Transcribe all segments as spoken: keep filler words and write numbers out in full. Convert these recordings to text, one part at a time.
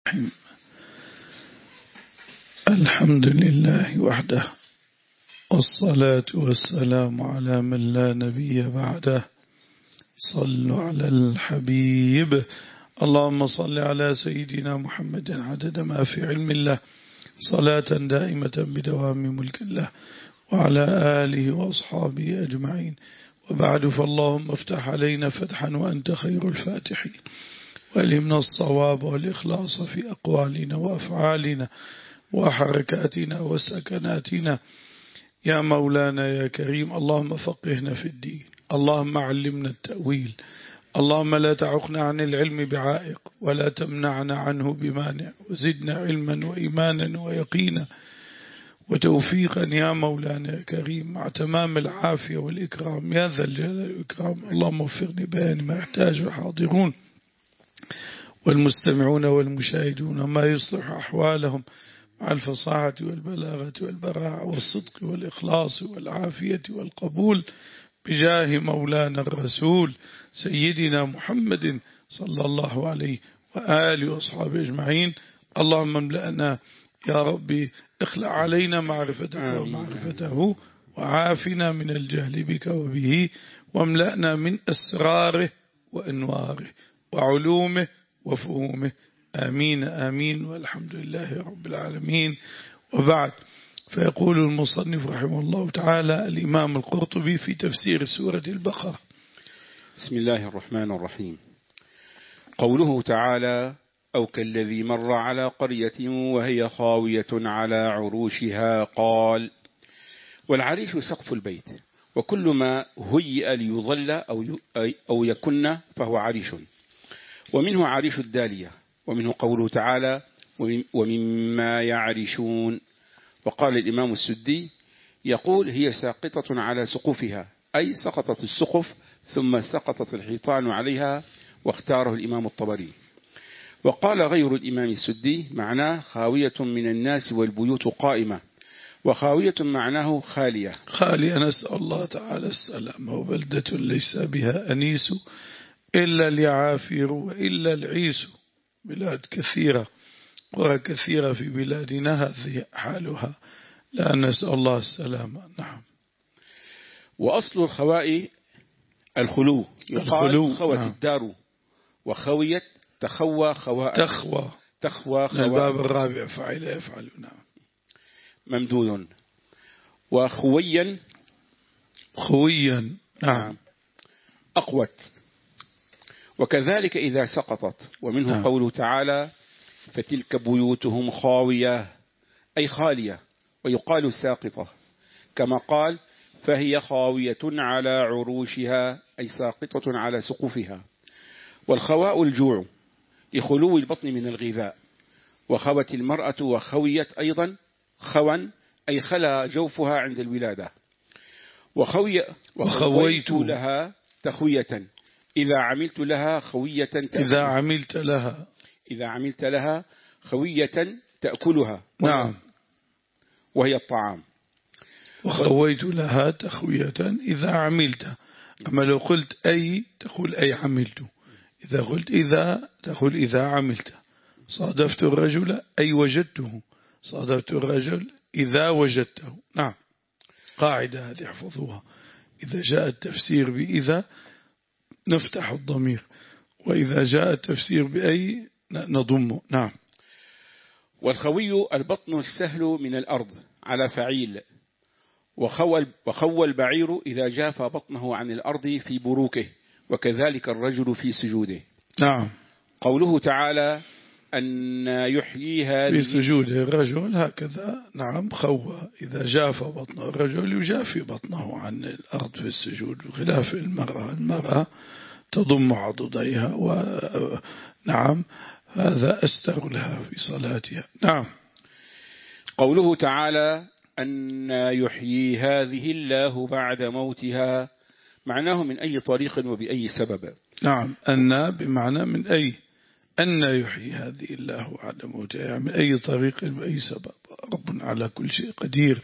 الحمد لله وحده، والصلاة والسلام على من لا نبي بعده. صلوا على الحبيب. اللهم صل على سيدنا محمد عدد ما في علم الله، صلاة دائمة بدوام ملك الله، وعلى آله وأصحابه أجمعين. وبعد، فاللهم افتح علينا فتحا وأنت خير الفاتحين، وألهمنا الصواب والإخلاص في أقوالنا وأفعالنا وحركاتنا وسكناتنا يا مولانا يا كريم. اللهم فقهنا في الدين، اللهم علمنا التأويل، اللهم لا تعقنا عن العلم بعائق ولا تمنعنا عنه بمانع، وزدنا علما وإيمانا ويقينا وتوفيقا يا مولانا يا كريم، مع تمام العافية والإكرام يا ذا الجلال والإكرام. اللهم وفقني بيان ما يحتاج الحاضرون والمستمعون والمشاهدون، ما يصلح أحوالهم مع الفصاحة والبلاغة والبراعة والصدق والإخلاص والعافية والقبول، بجاه مولانا الرسول سيدنا محمد صلى الله عليه وآله وأصحابه أجمعين. اللهم املأنا يا ربي، اخلع علينا معرفتك ومعرفته، وعافنا من الجهل بك وبه، واملأنا من أسراره وأنواره وعلومه وفهومه. آمين آمين، والحمد لله رب العالمين. وبعد، فيقول المصنف رحمه الله تعالى الإمام القرطبي في تفسير سورة البقرة: بسم الله الرحمن الرحيم. قوله تعالى: أو كالذي مر على قرية وهي خاوية على عروشها قال. والعريش سقف البيت، وكل ما هيئ ليظل أو أو يكن فهو عريش، ومنه عريش الدالية، ومنه قوله تعالى: ومما يعرشون. وقال الإمام السدي يقول: هي ساقطة على سقوفها، أي سقطت السقف ثم سقطت الحيطان عليها، واختاره الإمام الطبري. وقال غير الإمام السدي معناه خاوية من الناس والبيوت قائمة، وخاوية معناه خالية خالية. نسأل الله تعالى السلام. وبلدة ليس بها أنيس إلا اليعافير وإلا العيس. بلاد كثيرة، قرى كثيرة في بلادنا هذه حالها، لا نسأل الله السلامة. نعم. وأصل الخواء الخلو، يقال خوت نعم. الدار، وخويت تخوى خواء، تخوى تخوى خواء. الباب الرابع فعل يفعل. نعم. ممدود. وخويا خويا. نعم. أقوت. وكذلك إذا سقطت. ومنه نعم. قوله تعالى: فتلك بيوتهم خاوية، أي خالية، ويقال ساقطة، كما قال: فهي خاوية على عروشها، أي ساقطة على سقوفها. والخواء الجوع لخلو البطن من الغذاء. وخوت المرأة وخويت أيضا خوا، أي خلا جوفها عند الولادة. وخوي وخويت لها تخوية، إذا عملت لها خوية إذا عملت لها إذا عملت لها خوية تأكلها. نعم. وهي الطعام. وخويت لها تخوية إذا عملت. أما لو قلت أي تقول أي عملت، إذا قلت إذا تقول إذا عملت. صادفت الرجل أي وجدته، صادفت الرجل إذا وجدته. نعم. قاعدة هذه احفظوها: إذا جاء التفسير بإذا نفتح الضمير، وإذا جاء التفسير بأي نضمه. نعم. والخوي البطن السهل من الأرض على فعيل. وخوى وخوى البعير إذا جاف بطنه عن الأرض في بروكه، وكذلك الرجل في سجوده. نعم. قوله تعالى: أن يحيي هذه في سجوده الرجل هكذا. نعم. خوى إذا جاف بطنه، الرجل يجافي بطنه عن الأرض في السجود، بخلاف المرأة. المرأة تضم عضديها، ونعم هذا أستر لها في صلاتها. نعم. قوله تعالى: أن يحيي هذه الله بعد موتها، معناه من أي طريق وبأي سبب. نعم. أن بمعنى من أي، أن يحيي هذه الله بعد موتها، يعني من أي طريق وبأي سبب. رب على كل شيء قدير.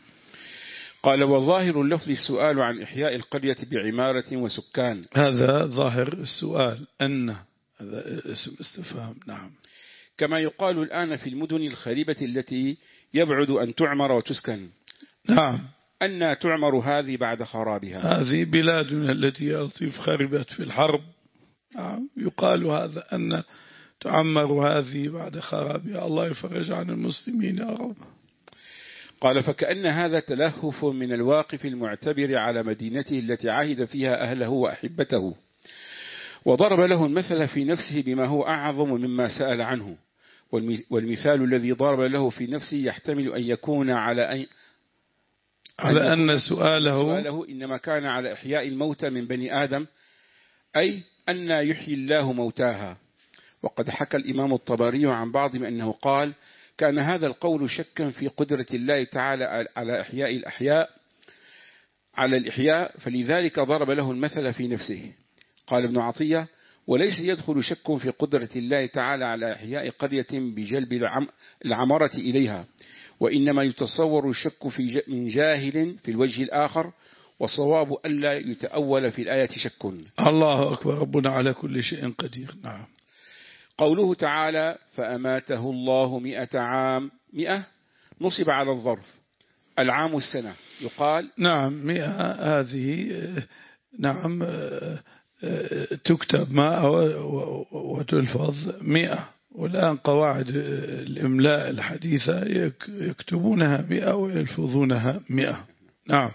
قال: وظاهر اللفظ السؤال عن إحياء القرية بعمارة وسكان. هذا ظاهر السؤال، أن هذا اسم استفهام. نعم. كما يقال الآن في المدن الخريبة التي يبعد أن تعمر وتسكن. نعم. أن تعمر هذه بعد خرابها. هذه بلادنا التي يا لطيف خربت في الحرب. نعم. يقال هذا أن تعمر هذه بعد خرابها. الله يفرج عن المسلمين يا رب. قال فكأن هذا تلهف من الواقف المعتبر على مدينته التي عهد فيها أهله وأحبته، وضرب له المثل في نفسه بما هو أعظم مما سأل عنه. والمثال الذي ضرب له في نفسه يحتمل أن يكون على أن على أن سؤاله, سؤاله إنما كان على إحياء الموتى من بني آدم، أي أن يحيي الله موتاها. وقد حكى الإمام الطبري عن بعضهم أنه قال: كان هذا القول شكا في قدرة الله تعالى على إحياء الأحياء على الإحياء، فلذلك ضرب له المثل في نفسه. قال ابن عطية: وليس يدخل شك في قدرة الله تعالى على إحياء قرية بجلب العمرة إليها، وإنما يتصور الشك في من جاهل في الوجه الآخر، وصواب ألا يتأول في الآية شك. الله أكبر، ربنا على كل شيء قدير. نعم. قوله تعالى: فأماته الله مئة عام، مئة نصب على الظرف، العام السنة يقال. نعم. مئة هذه نعم تكتب ماء وتلفظ مئة، والآن قواعد الإملاء الحديثة يكتبونها مئة ويلفظونها مئة. نعم.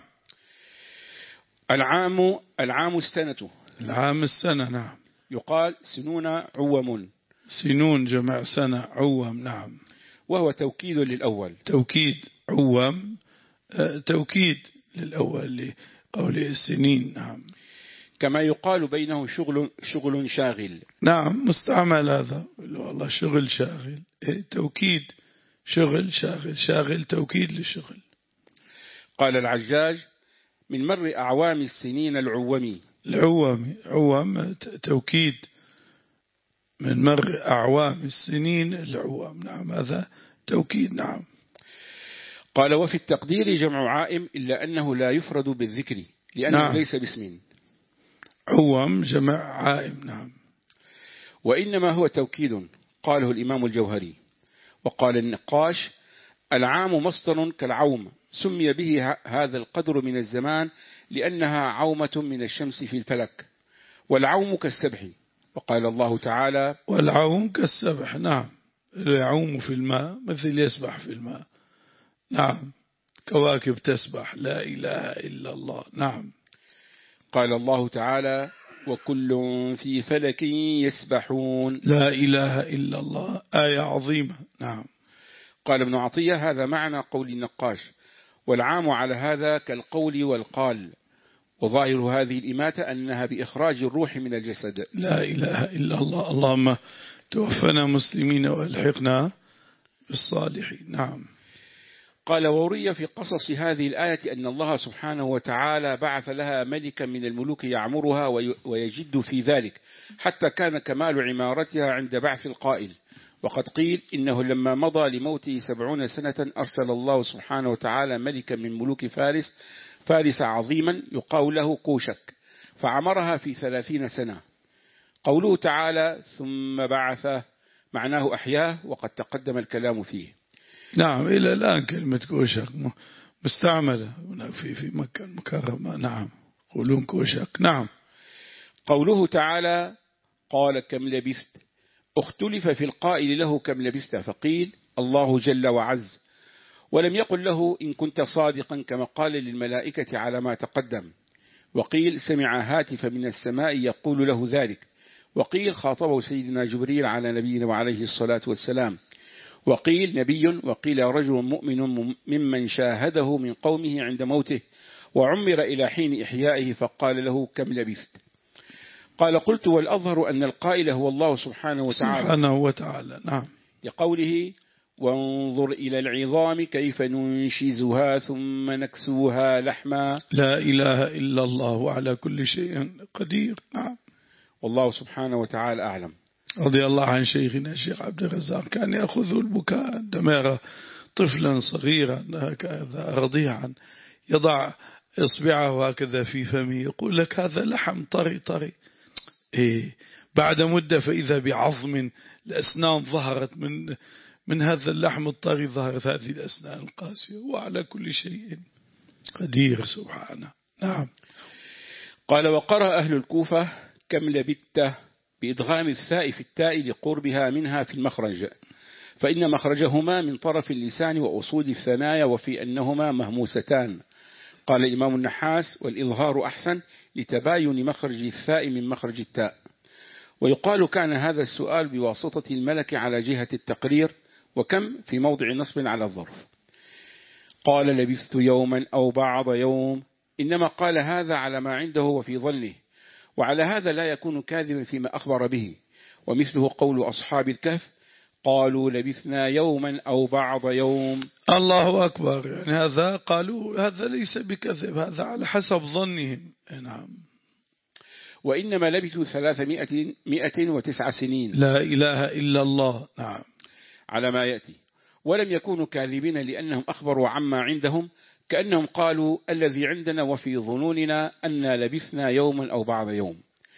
العام العام السنة، العام السنة. نعم. يقال سنون عوم، سنون جمع سنة، عوم. نعم. وهو توكيد للأول. توكيد عوم، توكيد للأول لقول السنين. نعم. كما يقال بينه شغل شغل شاغل. نعم. مستعمل هذا، والله شغل شاغل، توكيد شغل شاغل، شاغل توكيد للشغل. قال العجاج: من مر أعوام السنين العومي. العوام عوام توكيد، من مر أعوام السنين العوام. نعم، هذا توكيد. نعم. قال: وفي التقدير جمع عائم، إلا أنه لا يفرد بالذكر لأنه نعم. ليس باسم. عوام جمع عائم. نعم. وإنما هو توكيد، قاله الإمام الجوهري. وقال النقاش: العام مصدر كالعوم، سمي به هذا القدر من الزمان لأنها عومة من الشمس في الفلك، والعوم كالسبح. وقال الله تعالى: والعوم كالسبح. نعم. يعوم في الماء مثل يسبح في الماء. نعم. كواكب تسبح، لا إله إلا الله. نعم. قال الله تعالى: وكل في فلك يسبحون، لا إله إلا الله، آية عظيمة. نعم. قال ابن عطية: هذا معنى قول النقاش، والعام على هذا كالقول والقال، وظاهر هذه الإماتة أنها بإخراج الروح من الجسد. لا إله إلا الله. اللهم توفنا مسلمين والحقنا بالصالحين. نعم. قال: وروي في قصص هذه الآية أن الله سبحانه وتعالى بعث لها ملكا من الملوك يعمرها ويجد في ذلك، حتى كان كمال عمارتها عند بعث القائل. وقد قيل إنه لما مضى لموته سبعون سنة أرسل الله سبحانه وتعالى ملكا من ملوك فارس فارس عظيما يقال له كوشك، فعمرها في ثلاثين سنة. قوله تعالى: ثم بعثه، معناه أحياه، وقد تقدم الكلام فيه. نعم. إلى الآن كلمة كوشك مستعملة في في مكة المكرمة. نعم. يقولون كوشك. نعم. قوله تعالى: قال كم لبثت، اختلف في القائل له كم لبثت، فقيل الله جل وعز، ولم يقل له إن كنت صادقا كما قال للملائكة على ما تقدم. وقيل سمع هاتفا من السماء يقول له ذلك. وقيل خاطبه سيدنا جبريل على نبينا وعليه الصلاة والسلام. وقيل نبي، وقيل رجل مؤمن ممن شاهده من قومه عند موته وعمر إلى حين إحيائه فقال له كم لبثت. قال: قلت والأظهر أن القائل هو الله سبحانه وتعالى سبحانه وتعالى. نعم. لقوله: وانظر إلى العظام كيف ننشزها ثم نكسوها لحما. لا إله إلا الله وعلى كل شيء قدير. نعم. والله سبحانه وتعالى أعلم. رضي الله عن شيخنا الشيخ عبد الرزاق، كان يأخذ البكاء عندما يرى طفلا صغيرا هكذا رضيعا يضع إصبعه هكذا في فمه، يقول لك هذا لحم طري طري. إيه بعد مدة فإذا بعظم الأسنان ظهرت من من هذا اللحم الطري، ظهرت هذه الأسنان القاسية، وعلى كل شيء قدير سبحانه. نعم. قال وقرأ أهل الكوفة كم لبت بإدغام الثاء في التاء لقربها منها في المخرج، فإن مخرجهما من طرف اللسان وأصول الثنايا وفي أنهما مهموستان. قال الإمام النحاس والإظهار أحسن لتباين مخرج الثاء من مخرج التاء. ويقال كان هذا السؤال بواسطة الملك على جهة التقرير، وكم في موضع نصب على الظرف. قال لبثت يوما أو بعض يوم، إنما قال هذا على ما عنده وفي ظنه، وعلى هذا لا يكون كاذبا فيما أخبر به. ومثله قول أصحاب الكهف قالوا لبثنا يوما أو بعض يوم. الله أكبر. يعني هذا قالوا هذا ليس بكذب، هذا على حسب ظنهم. نعم. وإنما لبثوا ثلاثمائة وتسع سنين. لا إله إلا الله. نعم. على ما يأتي. ولم يكونوا كاذبين لأنهم أخبروا عما عندهم، كأنهم قالوا الذي عندنا وفي ظنوننا أن لبثنا يوما أو بعض يوم.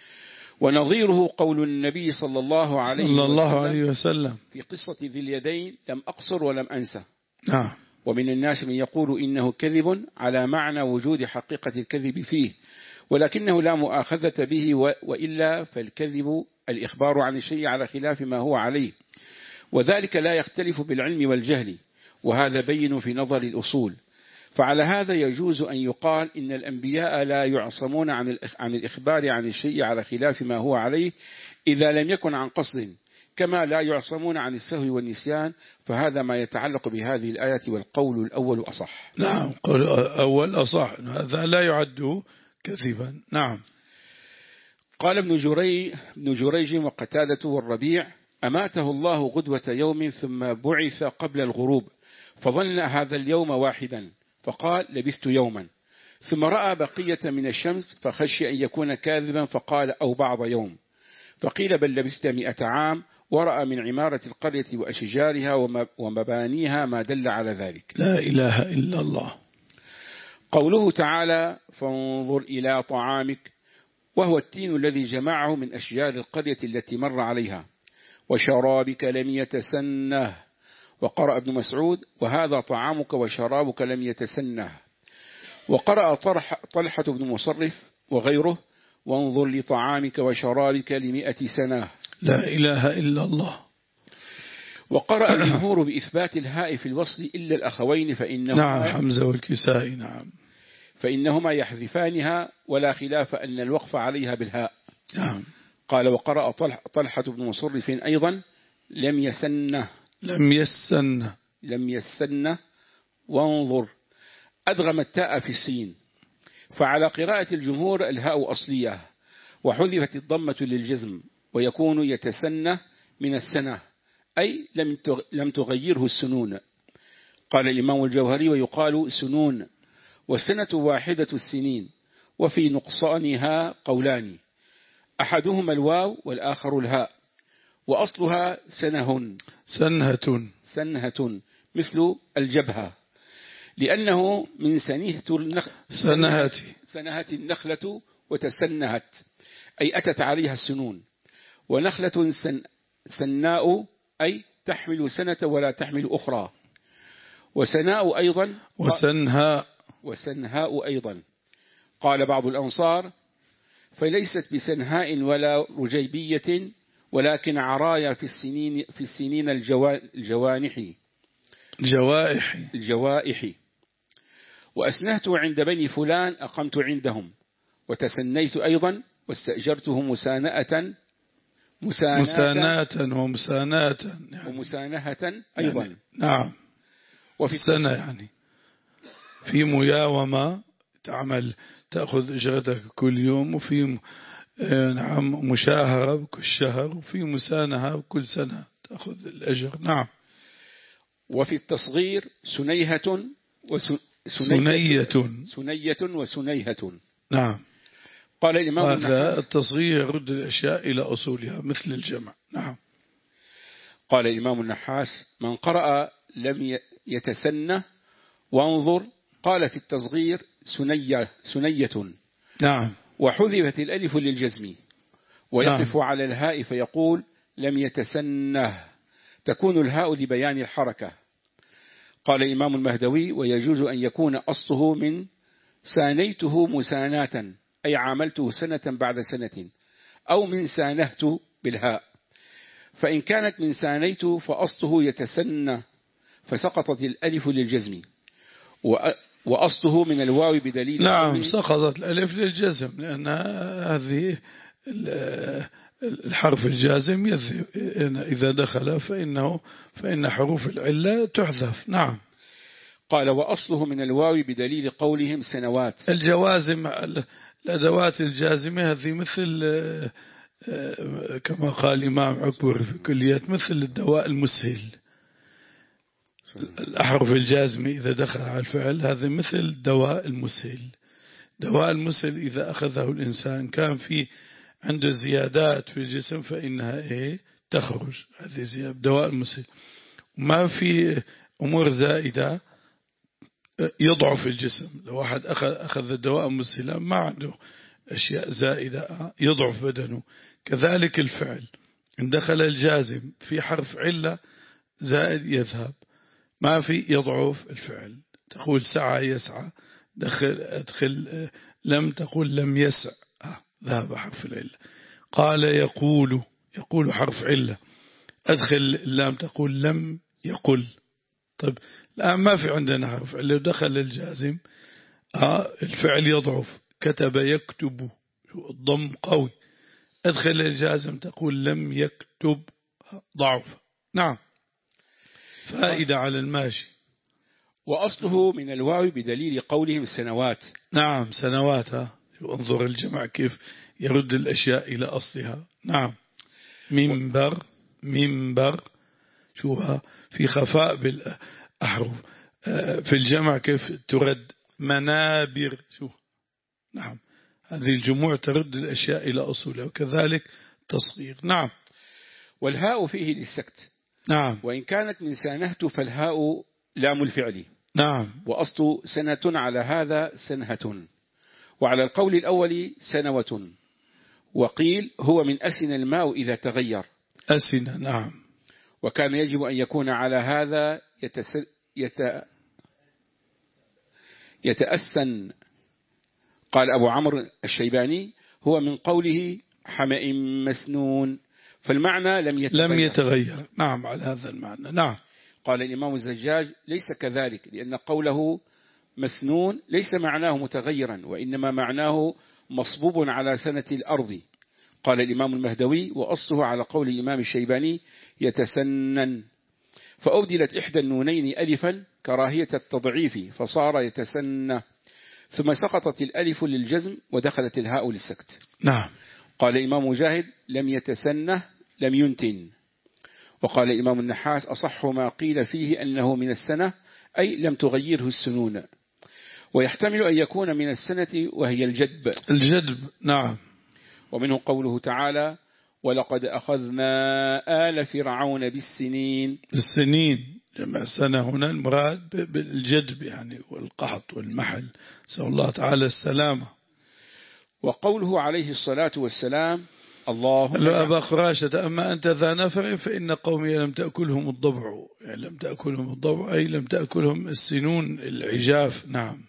ونظيره قول النبي صلى الله عليه, صلى الله وسلم, عليه وسلم في قصة ذي اليدين لم أقصر ولم أنسى. نعم. ومن الناس من يقول إنه كذب على معنى وجود حقيقة الكذب فيه، ولكنه لا مؤاخذة به، وإلا فالكذب الإخبار عن الشيء على خلاف ما هو عليه، وذلك لا يختلف بالعلم والجهل، وهذا بين في نظر الأصول. فعلى هذا يجوز أن يقال إن الأنبياء لا يعصمون عن الإخبار عن الشيء على خلاف ما هو عليه إذا لم يكن عن قصد، كما لا يعصمون عن السهو والنسيان. فهذا ما يتعلق بهذه الآية، والقول الأول أصح. نعم، قول الأول أصح، هذا لا يعد كذبا. نعم. قال ابن جريج, ابن جريج وقتادة والربيع أماته الله غدوة يوم ثم بعث قبل الغروب، فظن هذا اليوم واحدا فقال لبثت يوما، ثم رأى بقية من الشمس فخشي أن يكون كاذبا فقال أو بعض يوم، فقيل بل لبثت مئة عام، ورأى من عمارة القرية وأشجارها ومبانيها ما دل على ذلك. لا إله إلا الله. قوله تعالى فانظر إلى طعامك، وهو التين الذي جمعه من أشجار القرية التي مر عليها، وشرابك لم يتسنه. وقرأ ابن مسعود وهذا طعامك وشرابك لم يتسنه. وقرأ طلحة بن مصرف وغيره وانظر لطعامك وشرابك لمئة سنة. لا إله إلا الله. وقرأ الجمهور بإثبات الهاء في الوصل إلا الأخوين فإنهما نعم حمزة والكسائي. نعم. فإنهما يحذفانها، ولا خلاف أن الوقف عليها بالهاء. نعم. قال وقرأ طلحة بن مصرف أيضا لم يسنه لم يسنه لم يسنه وانظر، أدغم التاء في السين. فعلى قراءة الجمهور الهاء أصلية، وحذفت الضمة للجزم، ويكون يتسنه من السنة، أي لم تغيره السنون. قال الإمام الجوهري ويقال سنون، والسنة واحدة السنين، وفي نقصانها قولان، أحدهما الواو والآخر الهاء، وأصلها سنه سنهة سنهة مثل الجبهة، لأنه من سنيهة النخ... سنهة سنهة النخلة وتسنهت، أي أتت عليها السنون. ونخلة سن... سناء أي تحمل سنة ولا تحمل أخرى. وسناء أيضا وسنهاء وسنهاء أيضا. قال بعض الأنصار فليست بسنهاء ولا رجيبية، ولكن عرايا في السنين في السنين الجوا... الجوانح الجوائح الجوائح. وأسنهت عند بني فلان أقمت عندهم. وتسنيت أيضا واستأجرته مسانأة مساناة ومساناة يعني ومسانهة أيضا. يعني نعم. وفي السنة يعني في مياومة تعمل تأخذ أجرتك كل يوم، وفي نعم مشاهرة بكل شهر، وفي مسانهة بكل سنة تأخذ الأجر. نعم. وفي التصغير سنيهة وسنية سنية وسنيهة. نعم. قال الإمام هذا التصغير يرد الأشياء إلى أصولها مثل الجمع. نعم. قال الإمام النحاس من قرأ لم يتسنى وانظر قال في التصغير سنية سنية. نعم. وحذفت الألف للجزم، ويقف نعم. على الهاء فيقول لم يتسنه، تكون الهاء لبيان الحركة. قال الإمام المهدوي ويجوز أن يكون أصله من سانيته مساناة أي عاملته سنة بعد سنة، أو من سانهت بالهاء، فإن كانت من سانيت فأصله يتسنى فسقطت الألف للجزم، وأصله من الواو بدليل نعم سقطت الألف للجزم، لأن هذه الحرف الجازم إذا دخل فإنه فإن حروف العلة تحذف. نعم. قال وأصله من الواو بدليل قولهم سنوات. الجوازم الأدوات الجازمة هذه مثل كما قال الإمام عكبر في كليات مثل الدواء المسهل. الأحرف الجازمة إذا دخل على الفعل هذا مثل دواء المسهل. دواء المسهل إذا أخذه الإنسان كان في عنده زيادات في الجسم فإنها إيه تخرج، هذه زيادة دواء المسهل. ما في أمور زائدة يضعف الجسم. لو واحد أخذ أخذ الدواء مسهلا ما عنده أشياء زائدة يضعف بدنه. كذلك الفعل إن دخل الجازم في حرف علة زائد يذهب، ما في يضعف الفعل. تقول سعى يسعى، دخل أدخل لم تقول لم يسع ذهب حرف العلة. قال يقول، يقول حرف علة، أدخل اللام تقول لم يقل. طيب الآن ما في عندنا حرف علة، دخل الجازم آه الفعل يضعف. كتب يكتب الضم قوي، أدخل الجازم تقول لم يكتب ضعف. نعم. فائدة على الماشي. وأصله من الواو بدليل قولهم سنوات. نعم سنوات. ها انظر الجمع كيف يرد الأشياء إلى أصلها. نعم. منبر منبر شوها في خفاء بالأحرف، في الجمع كيف ترد منابر. شو نعم هذه الجموع ترد الأشياء إلى أصولها، وكذلك تصغير. نعم. والهاء فيه للسكت. نعم. وإن كانت من سانهت فالهاء لام الفعل. نعم. وأصل سنة على هذا سنهة، وعلى القول الأول سنوة. وقيل هو من أسن الماء إذا تغير. أسن. نعم. وكان يجب أن يكون على هذا يتس... يت... يتأسن. قال أبو عمرو الشيباني هو من قوله حمأ مسنون، فالمعنى لم يتغير. لم يتغير. نعم على هذا المعنى. نعم. قال الإمام الزجاج ليس كذلك، لأن قوله مسنون ليس معناه متغيرا، وإنما معناه مصبوب على سنة الأرض. قال الإمام المهدوي وأصله على قول الإمام الشيباني يتسنن، فأبدلت إحدى النونين ألفا كراهية التضعيف فصار يتسنى، ثم سقطت الألف للجزم ودخلت الهاء للسكت. نعم. قال الإمام مجاهد لم يتسنه لم ينتن. وقال الإمام النحاس أصح ما قيل فيه أنه من السنة أي لم تغيره السنون، ويحتمل أن يكون من السنة وهي الجدب. الجدب. نعم. ومنه قوله تعالى ولقد أخذنا آل فرعون بالسنين. بالسنين جمع سنة هنا المراد بالجدب يعني والقحط والمحل، نسأل الله تعالى السلامة. وقوله عليه الصلاة والسلام اللهم لو أبا خراشة أما أنت ذا نفر فإن قومي لم تأكلهم الضبع، يعني لم تأكلهم الضبع أي لم تأكلهم السنون العجاف. نعم.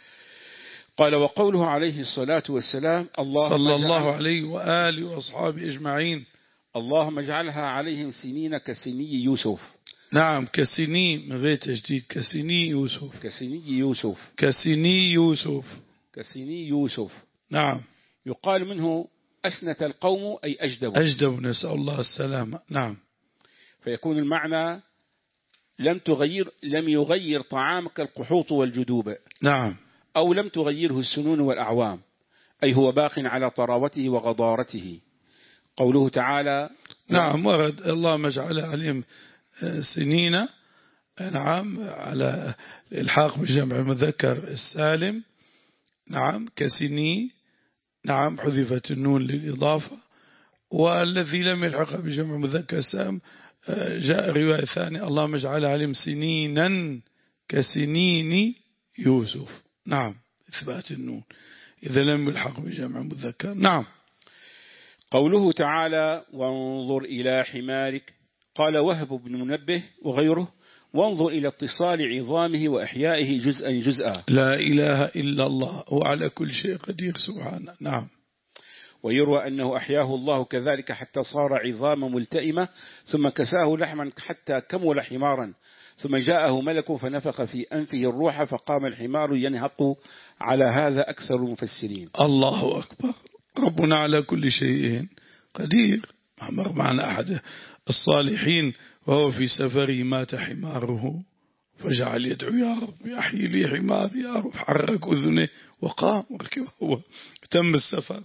قال وقوله عليه الصلاة والسلام اللهم صلى الله عليه وآله وأصحابه أجمعين اللهم اجعلها عليهم سنين كسني يوسف. نعم كسني من غير تجديد كسني يوسف. كسني يوسف. كسني يوسف. كسني يوسف. نعم. يقال منه أسنت القوم أي أجدوا. أجدوا نسأل الله السلامة. نعم. فيكون المعنى لم تغير لم يغير طعامك القحوط والجدوب. نعم. أو لم تغيره السنون والأعوام، أي هو باق على طراوته وغضارته. قوله تعالى نعم ورد اللهم اجعل عليهم سنين. نعم على الإلحاق بجمع المذكر السالم. نعم كسني. نعم حذفت النون للإضافة. والذي لم يلحق بجمع مذكر السالم جاء رواية ثانية اللهم اجعل عليهم سنينا كسنين يوسف. نعم إثبات النون إذا لم يلحق بجمع مذكر. نعم. قوله تعالى وانظر إلى حمارك، قال وهب بن منبه وغيره وانظر إلى اتصال عظامه وإحيائه جزءا جزءا. لا إله إلا الله وعلى كل شيء قدير سبحانه. نعم. ويروى أنه أحياه الله كذلك حتى صار عظام ملتئمة ثم كساه لحما حتى كمل حمارا، ثم جاءه ملك فنفخ في أنفه الروح فقام الحمار ينهق. على هذا أكثر المفسرين. الله أكبر. ربنا على كل شيء قدير. مر معنا أحد الصالحين وهو في سفره مات حماره فجعل يدعو يا رب أحيي لي حماري يا رب، حرك أذنه وقام وركب هو تم السفر.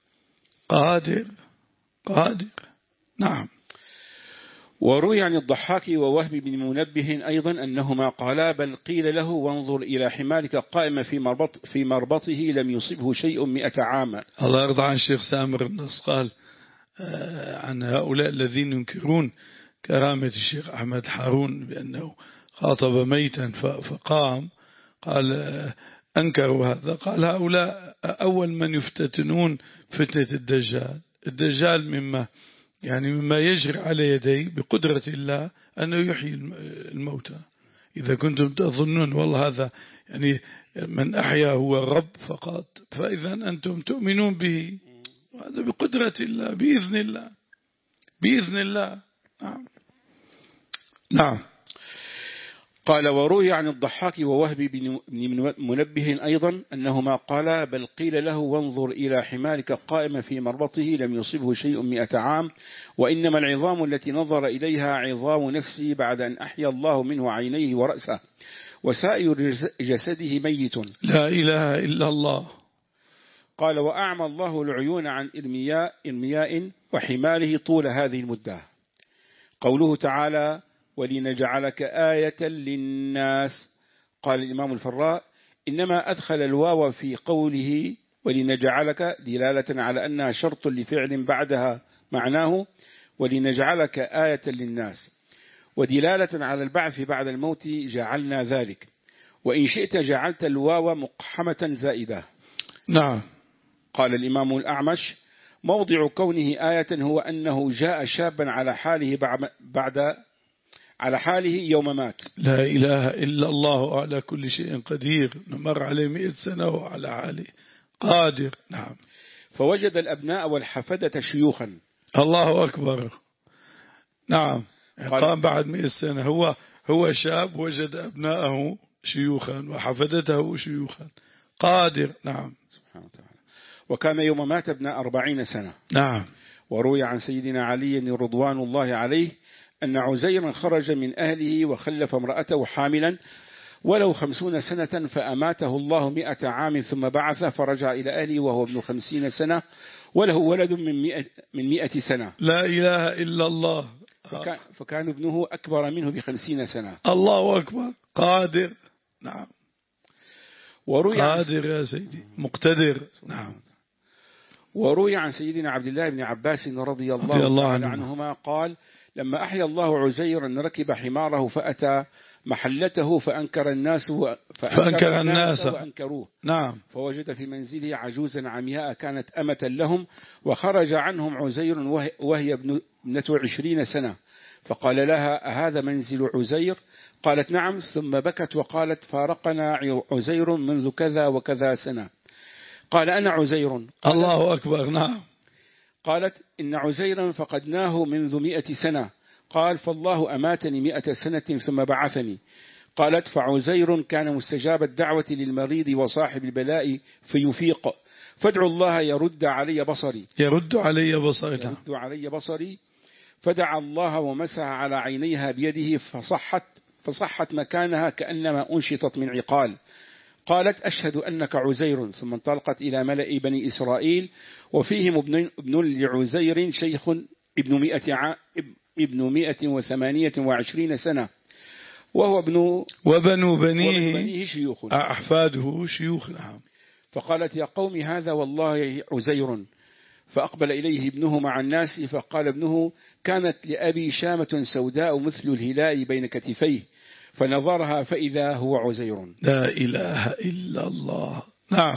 قادر قادر. نعم. وروي عن الضحاك ووهب بن منبه أيضا أنهما قالا بل قيل له وانظر إلى حمارك قائما في مربط في مربطه لم يصبه شيء مئة عام. الله يرضى عن الشيخ سامر النص قال عن هؤلاء الذين ينكرون كرامة الشيخ أحمد حارون بأنه خاطب ميتا فقام، قال أنكروا هذا، قال هؤلاء أول من يفتتنون فتنة الدجال. الدجال مما يعني مما يجري على يديه بقدرة الله أنه يحيي الموتى. إذا كنتم تظنون والله هذا يعني من أحيا هو الرب فقط، فإذا أنتم تؤمنون به، وهذا بقدرة الله بإذن الله بإذن الله. نعم. نعم. قال وروي عن الضحاك ووهب بن منبه أيضا أنهما قالا بل قيل له وانظر إلى حمارك قائما في مربطه لم يصبه شيء مئة عام، وإنما العظام التي نظر إليها عظام نفسه بعد أن أحيا الله منه عينيه ورأسه، وسائر جسده ميت. لا إله إلا الله. قال وأعمى الله العيون عن إرمياء, إرمياء وحماره طول هذه المدة. قوله تعالى ولنجعلك آية للناس، قال الإمام الفراء إنما أدخل الواو في قوله ولنجعلك دلالة على أنها شرط لفعل بعدها معناه ولنجعلك آية للناس، ودلالة على البعث بعد الموت جعلنا ذلك، وإن شئت جعلت الواو مقحمة زائدة. نعم. قال الإمام الأعمش موضع كونه آية هو أنه جاء شابا على حاله بعد على حاله يوم مات. لا إله إلا الله على كل شيء قدير. نمر عليه مئة سنة وعلى حاله قادر. نعم. فوجد الأبناء والحفدة شيوخا. الله أكبر. نعم. قام بعد مئة سنة هو هو شاب وجد أبناءه شيوخا وحفدته شيوخا قادر. نعم. سبحانه وتعالى. وكان يوم مات ابن أربعين سنة. نعم. وروي عن سيدنا علي رضوان الله عليه أن عزيرا خرج من أهله وخلف امرأته حاملا ولو خمسون سنة فأماته الله مئة عام ثم بعث فرجع إلى أهله وهو ابن خمسين سنة وله ولد من مئة, من مئة سنة. لا إله إلا الله. فكان, فكان ابنه أكبر منه بخمسين سنة. الله أكبر. قادر. نعم. وروي قادر يا سيدي مقتدر. نعم. وروي عن سيدنا عبد الله بن عباس رضي الله, رضي الله عنه. عنهما قال لما أحيا الله عزيرا ركب حماره فأتى محلته فأنكر الناس فأنكر, فأنكر الناس وأنكروه. نعم. فوجد في منزله عجوزا عمياء كانت أمة لهم، وخرج عنهم عزير وهي ابنة عشرين سنة، فقال لها أهذا منزل عزير؟ قالت نعم، ثم بكت وقالت فارقنا عزير منذ كذا وكذا سنة. قال أنا عزير. الله أكبر. نعم. قالت إن عزيرا فقدناه منذ مئة سنة. قال فالله أماتني مئة سنة ثم بعثني. قالت فعزير كان مستجاب الدعوة للمريض وصاحب البلاء فيفيق، فادعوا الله يرد علي بصري يرد علي بصري يرد علي بصري فدعا الله ومسح على عينيها بيده فصحت فصحت مكانها كأنما أنشطت من عقال. قالت أشهد أنك عزير، ثم انطلقت إلى ملأ بني إسرائيل وفيهم ابن, ابن لعزير شيخ ابن مئة, ع... ابن مئة وثمانية وعشرين سنة وهو ابن وبنو بنيه, بنيه شيوخ أحفاده شيوخ. نعم. فقالت يا قوم هذا والله عزير. فأقبل إليه ابنه مع الناس فقال ابنه كانت لأبي شامة سوداء مثل الهلال بين كتفيه، فنظرها فإذا هو عزير. لا إله إلا الله. نعم.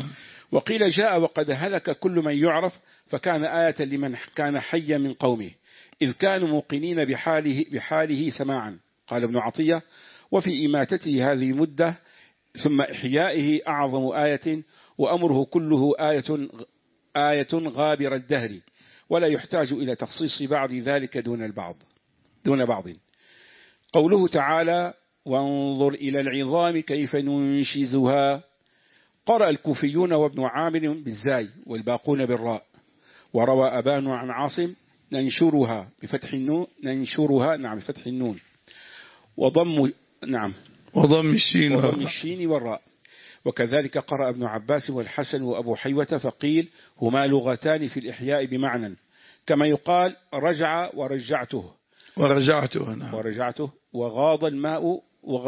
وقيل جاء وقد هلك كل من يعرف، فكان آية لمن كان حيا من قومه إذ كانوا موقنين بحاله, بحاله سماعا. قال ابن عطية: وفي إماتته هذه مدة ثم إحيائه أعظم آية، وأمره كله آية, آية غابر الدهر، ولا يحتاج إلى تخصيص بعض ذلك دون البعض دون بعض. قوله تعالى: وانظر إلى العظام كيف ننشزها. قرأ الكوفيون وابن عامر بالزاي والباقون بالراء. وروى أبان عن عاصم: ننشرها بفتح النون ننشرها نعم بفتح النون وضم نعم وضم الشين وضم الشين والراء. وكذلك قرأ ابن عباس والحسن وأبو حيوة، فقيل هما لغتان في الإحياء بمعنى، كما يقال رجع ورجعته ورجعته نعم ورجعته وغاض الماء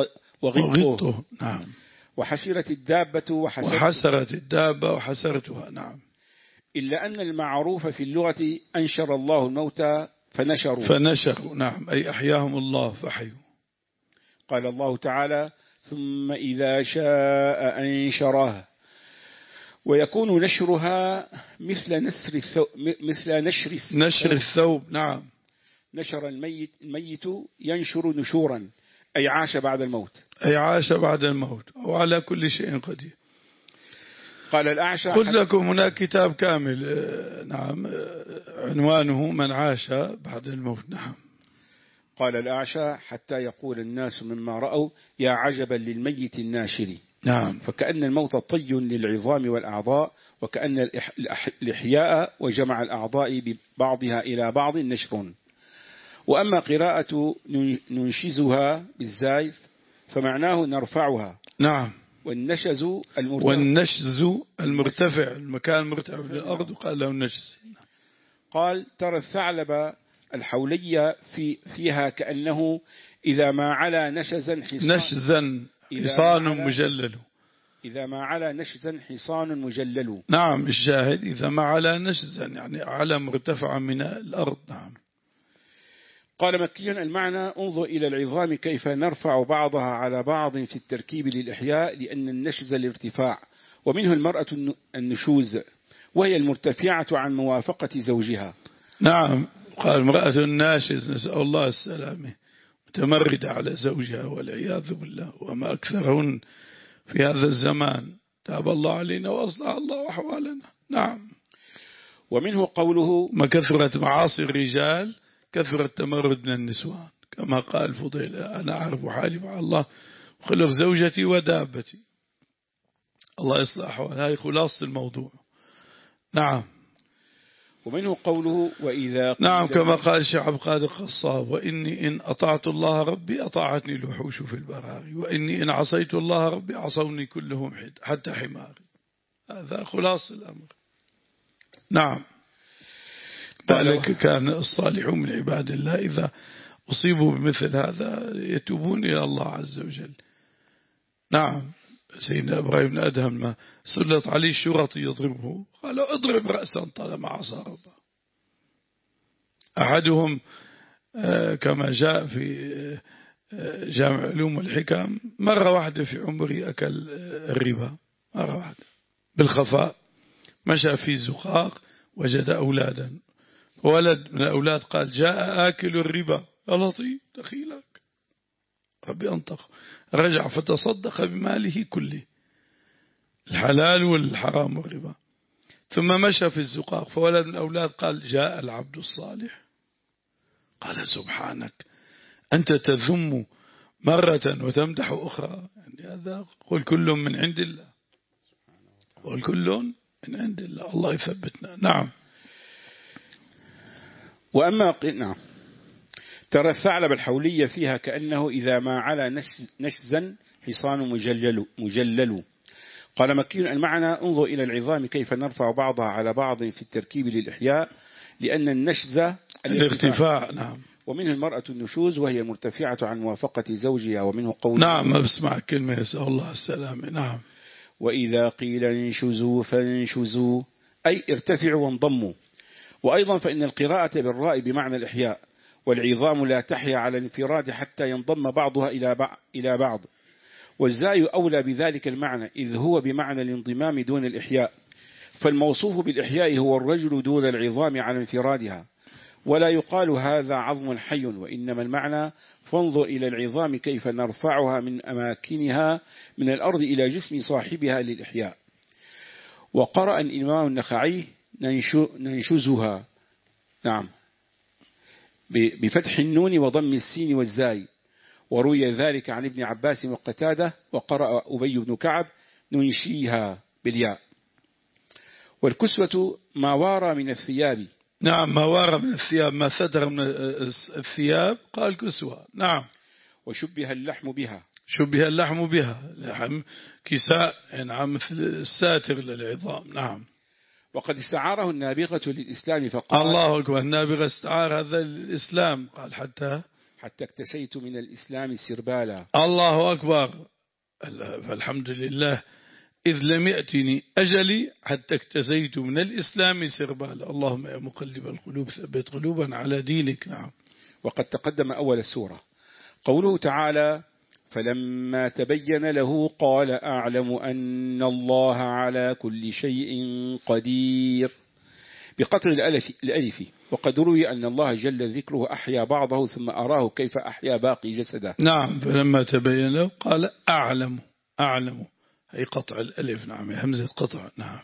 وغطه نعم وحسرت الدابة وحسرت وحسرت الدابة وحسرتها نعم. إلا أن المعروف في اللغة أنشر الله الموتى فنشروا فنشروا نعم أي أحياهم الله فحيوا. قال الله تعالى: ثم إذا شاء أنشرها. ويكون نشرها مثل نسر الثوب مثل نشر نشر الثوب نعم. نشر الميت الميت ينشر نشورا أي عاش بعد الموت أي عاش بعد الموت وعلى كل شيء قدير. قال الأعشى: خذ لكم هناك كتاب كامل نعم عنوانه من عاش بعد الموت نعم. قال الأعشى: حتى يقول الناس مما رأوا يا عجبا للميت الناشر. نعم. فكأن الموت طي للعظام والأعضاء، وكأن الإحياء وجمع الأعضاء ببعضها إلى بعض نشر. وأما قراءة ننشزها بالزاي فمعناه نرفعها. نعم. والنشز المرتفع والنشز المرتفع المكان المرتفع في الأرض وقال له النشز. قال: ترى الثعلب الحولية في فيها كأنه إذا ما علا نشزا حصان نشزا حصان مجلل إذا ما علا نشزا حصان مجلل. نعم الشاهد إذا ما علا نشزا يعني على مرتفع من الأرض. نعم. قال مكي: المعنى انظر إلى العظام كيف نرفع بعضها على بعض في التركيب للإحياء، لأن النشز الارتفاع، ومنه المرأة النشوز وهي المرتفعة عن موافقة زوجها. نعم. قال امرأة الناشز نسأل الله السلامة متمردة على زوجها والعياذ بالله، وما أكثرهن في هذا الزمان. تاب الله علينا وأصلح الله أحوالنا. نعم. ومنه قوله: ما كثرت معاصي الرجال كثر التمرد من النسوان، كما قال فضيل: أنا أعرف حالي مع الله وخلف زوجتي ودابتي. الله يصلح أحوال. هذه خلاصة الموضوع. نعم. ومنه قوله: وإذا نعم كما قال الشيخ عبد القادر القصاب: وإني إن أطعت الله ربي أطاعتني الوحوش في البراري، وإني إن عصيت الله ربي عصوني كلهم حتى حماري. هذا خلاص الأمر. نعم. ذلك كان الصالحون من عباد الله إذا أصيبوا بمثل هذا يتوبون إلى الله عز وجل. نعم. سيدنا إبراهيم بن أدهم ما سلط عليه الشرطي يضربه قال: اضرب رأسا طالما عصى ربه. أحدهم كما جاء في جامع علوم والحكم مرة واحدة في عمره أكل الربا، مرة واحدة بالخفاء، مشى في زقاق وجد أولادا، ولد من الأولاد قال: جاء آكل الربا. يا لطيف دخيلك ربي أنطق. رجع فتصدق بماله كله، الحلال والحرام والربا. ثم مشى في الزقاق فولد من الأولاد قال: جاء العبد الصالح. قال: سبحانك أنت تذم مرة وتمدح أخرى. يعني هذا قل كل من عند الله، قل كل من عند الله. الله يثبتنا. نعم. وأما نعم ترى الثعلب الحولية فيها كأنه إذا ما علا نشزا حصان مجلل, مجلل. قال مكي: المعنى انظر إلى العظام كيف نرفع بعضها على بعض في التركيب للإحياء، لأن النشز الارتفاع. نعم. ومنه المرأة النشوز وهي مرتفعة عن موافقة زوجها. ومنه قول: نعم ما بسمع كلمة يسأل الله السلامة. نعم. وإذا قيل انشزوا فانشزوا أي ارتفعوا وانضموا. وأيضا فإن القراءة بالراء بمعنى الإحياء، والعظام لا تحيا على الانفراد حتى ينضم بعضها إلى بعض. والزاي أولى بذلك المعنى إذ هو بمعنى الانضمام دون الإحياء، فالموصوف بالإحياء هو الرجل دون العظام على انفرادها، ولا يقال هذا عظم حي، وإنما المعنى فانظر إلى العظام كيف نرفعها من أماكنها من الأرض إلى جسم صاحبها للإحياء. وقرأ الإمام النخعي ننشزها، نعم، بفتح النون وضم السين والزاي، وروي ذلك عن ابن عباس وقتادة. وقرأ أبي بن كعب ننشيها بالياء. والكسوة ما وارى من الثياب، نعم، ما وارى من الثياب، ما ستر من الثياب قال كسوة. نعم. وشبه اللحم بها، شبه اللحم بها، لحم كساء، نعم، مثل الساتر للعظام. نعم. وقد استعاره النابغة للإسلام فقال الله أكبر، النابغة استعار هذا الإسلام، قال حتى حتى اكتسيت من الإسلام سربالا. الله أكبر، فالحمد لله إذ لم يأتني أجلي حتى اكتسيت من الإسلام سربالا. اللهم يا مقلب القلوب ثبت قلوبا على دينك. نعم. وقد تقدم أول السورة قوله تعالى فلما تبين له قال أعلم أن الله على كل شيء قدير بقطع الألف. وقد روي أن الله جل ذكره أحيا بعضه ثم أراه كيف أحيا باقي جسده. نعم. فلما تبين له قال أعلم، أعلم أي قطع الألف. نعم، همزة قطع. نعم.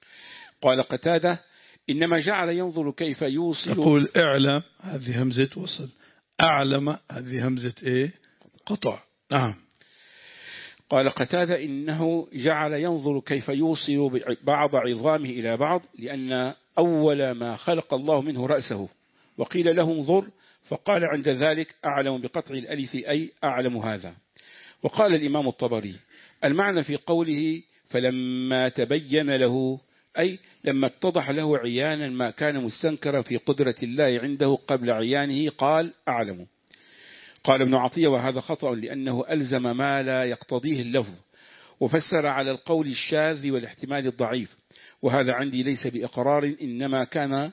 قال قتادة إنما جعل ينظر كيف يوصل، يقول اعلم هذه همزة وصل، أعلم هذه همزة إيه؟ قطع. نعم. قال قتادة إنه جعل ينظر كيف يوصل بعض عظامه إلى بعض، لأن أول ما خلق الله منه رأسه، وقيل له انظر فقال عند ذلك أعلم بقطع الألف أي أعلم هذا. وقال الإمام الطبري المعنى في قوله فلما تبين له أي لما اتضح له عيانا ما كان مستنكرا في قدرة الله عنده قبل عيانه قال أعلم. قال ابن عطية وهذا خطأ لأنه ألزم ما لا يقتضيه اللفظ، وفسر على القول الشاذ والاحتمال الضعيف، وهذا عندي ليس بإقرار، إنما كان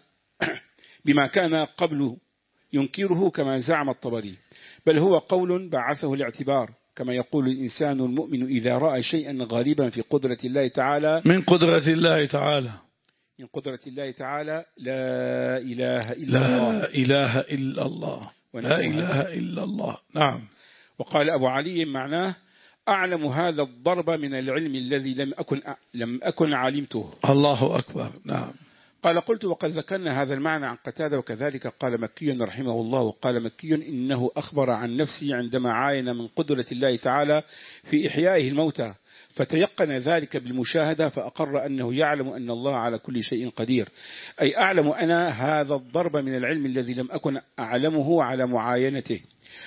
بما كان قبله ينكره كما زعم الطبري، بل هو قول بعثه الاعتبار، كما يقول الإنسان المؤمن إذا رأى شيئا غريبا في قدرة الله تعالى من قدرة الله تعالى من قدرة الله تعالى لا إله إلا لا الله لا إله إلا الله لا إله إلا الله. نعم. وقال أبو علي معناه أعلم هذا الضرب من العلم الذي لم أكن لم أكن علمته. الله أكبر. نعم. قال قلت وقد ذكرنا هذا المعنى عن قتادة، وكذلك قال مكي رحمه الله. وقال مكي إنه أخبر عن نفسه عندما عاين من قدرة الله تعالى في إحيائه الموتى، فتيقن ذلك بالمشاهدة، فأقر أنه يعلم أن الله على كل شيء قدير، أي أعلم أنا هذا الضرب من العلم الذي لم أكن أعلمه على معاينته.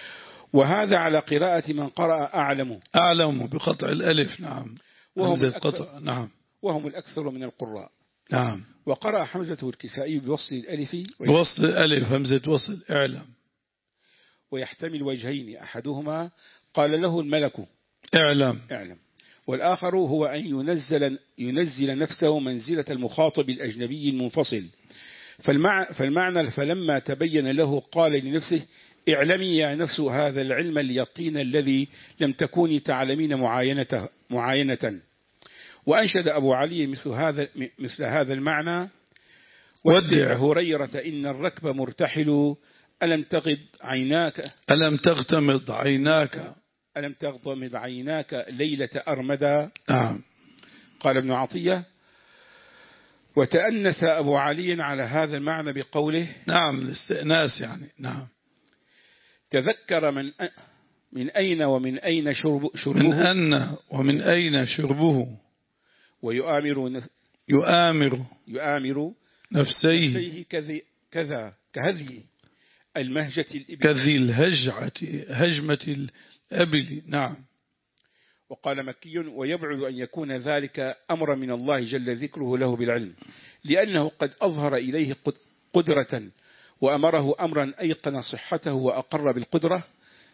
وهذا على قراءة من قرأ أعلم أعلم بقطع الألف. نعم. وهم قطع. نعم. وهم الأكثر من القراء. نعم. وقرأ حمزة والكسائي بوصل الألف بوصل الألف همزة وصل اعلم، ويحتمل وجهين، أحدهما قال له الملك اعلم اعلم، والآخر هو أن ينزل, ينزل نفسه منزلة المخاطب الأجنبي المنفصل. فالمعنى, فالمعنى فلما تبين له قال لنفسه اعلمي يا نفس هذا العلم اليقين الذي لم تكوني تعلمين معاينة, معاينة. وأنشد أبو علي مثل هذا, مثل هذا المعنى ودع هريرة إن الركب مرتحل ألم تغض عيناك ألم تغتمض عيناك ألم تغضمض عيناك ليلة أرمدا. نعم. قال ابن عطية وتأنس أبو علي على هذا المعنى بقوله نعم الاستئناس يعني. نعم. تذكر من من أين ومن أين شرب شربه من أن ومن أين شربه ويؤامر يؤامر يؤامر نفسيه, نفسيه كذي كذا كهذي المهجة الإبل كذي الهجعة هجمة الأبل. نعم. وقال مكي ويبعد أن يكون ذلك أمر من الله جل ذكره له بالعلم، لأنه قد أظهر إليه قدرة وأمره أمرا أيقن صحته وأقر بالقدرة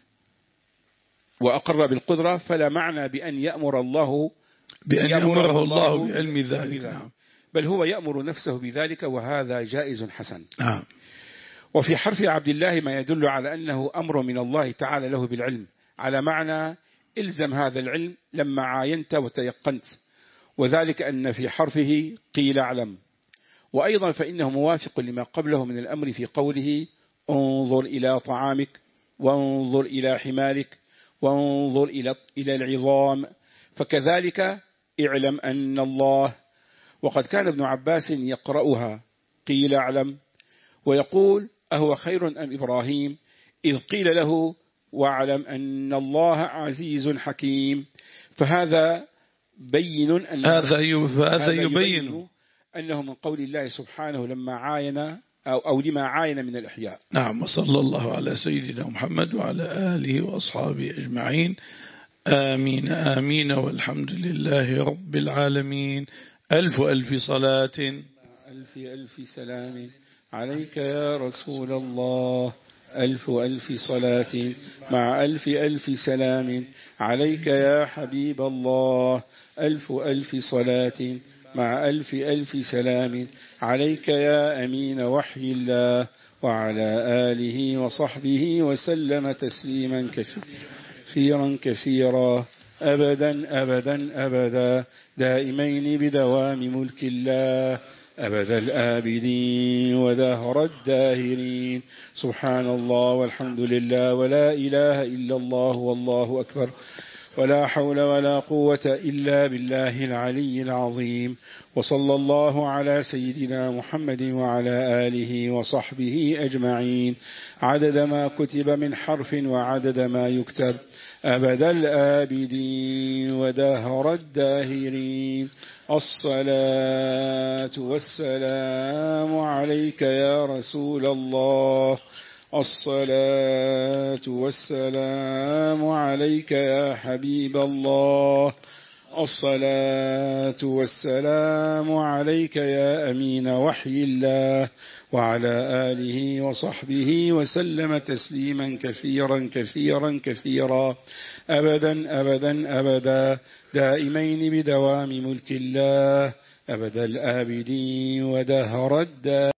وأقر بالقدرة فلا معنى بأن يأمر الله بأن يأمره الله بعلم ذلك. نعم. بل هو يأمر نفسه بذلك، وهذا جائز حسن. نعم. وفي حرف عبد الله ما يدل على أنه أمر من الله تعالى له بالعلم، على معنى إلزم هذا العلم لما عاينت وتيقنت. وذلك أن في حرفه قيل اعلم. وأيضا فإنه موافق لما قبله من الأمر في قوله انظر إلى طعامك وانظر إلى حمارك وانظر إلى إلى العظام، فكذلك اعلم أن الله. وقد كان ابن عباس يقرأها قيل اعلم ويقول أهو خير أم إبراهيم إذ قيل له واعلم أن الله عزيز حكيم. فهذا بين أن هذا هذا يبين أنه من قول الله سبحانه لما عاين أو, أو لما عاين من الإحياء. نعم. وصلى الله على سيدنا محمد وعلى آله وأصحابه أجمعين. آمين آمين والحمد لله رب العالمين. ألف ألف صلاة ألف ألف سلام عليك يا رسول الله. ألف ألف صلاة مع ألف ألف سلام عليك يا حبيب الله. ألف ألف صلاة مع ألف ألف سلام عليك يا أمين وحي الله وعلى آله وصحبه وسلم تسليما كثيرا كثيرا أبدا أبدا أبدا دائمين بدوام ملك الله أبد الآبدين ودهر الداهرين. سبحان الله والحمد لله ولا إله إلا الله والله أكبر ولا حول ولا قوة إلا بالله العلي العظيم. وصلى الله على سيدنا محمد وعلى آله وصحبه أجمعين عدد ما كتب من حرف وعدد ما يكتب أبد الآبدين ودهر الداهرين. الصلاة والسلام عليك يا رسول الله. الصلاة والسلام عليك يا حبيب الله. الصلاة والسلام عليك يا أمين وحي الله وعلى آله وصحبه وسلم تسليما كثيرا كثيرا كثيرا أبدا أبدا أبدا دائمين بدوام ملك الله أبد الآبدين ودهر الدار.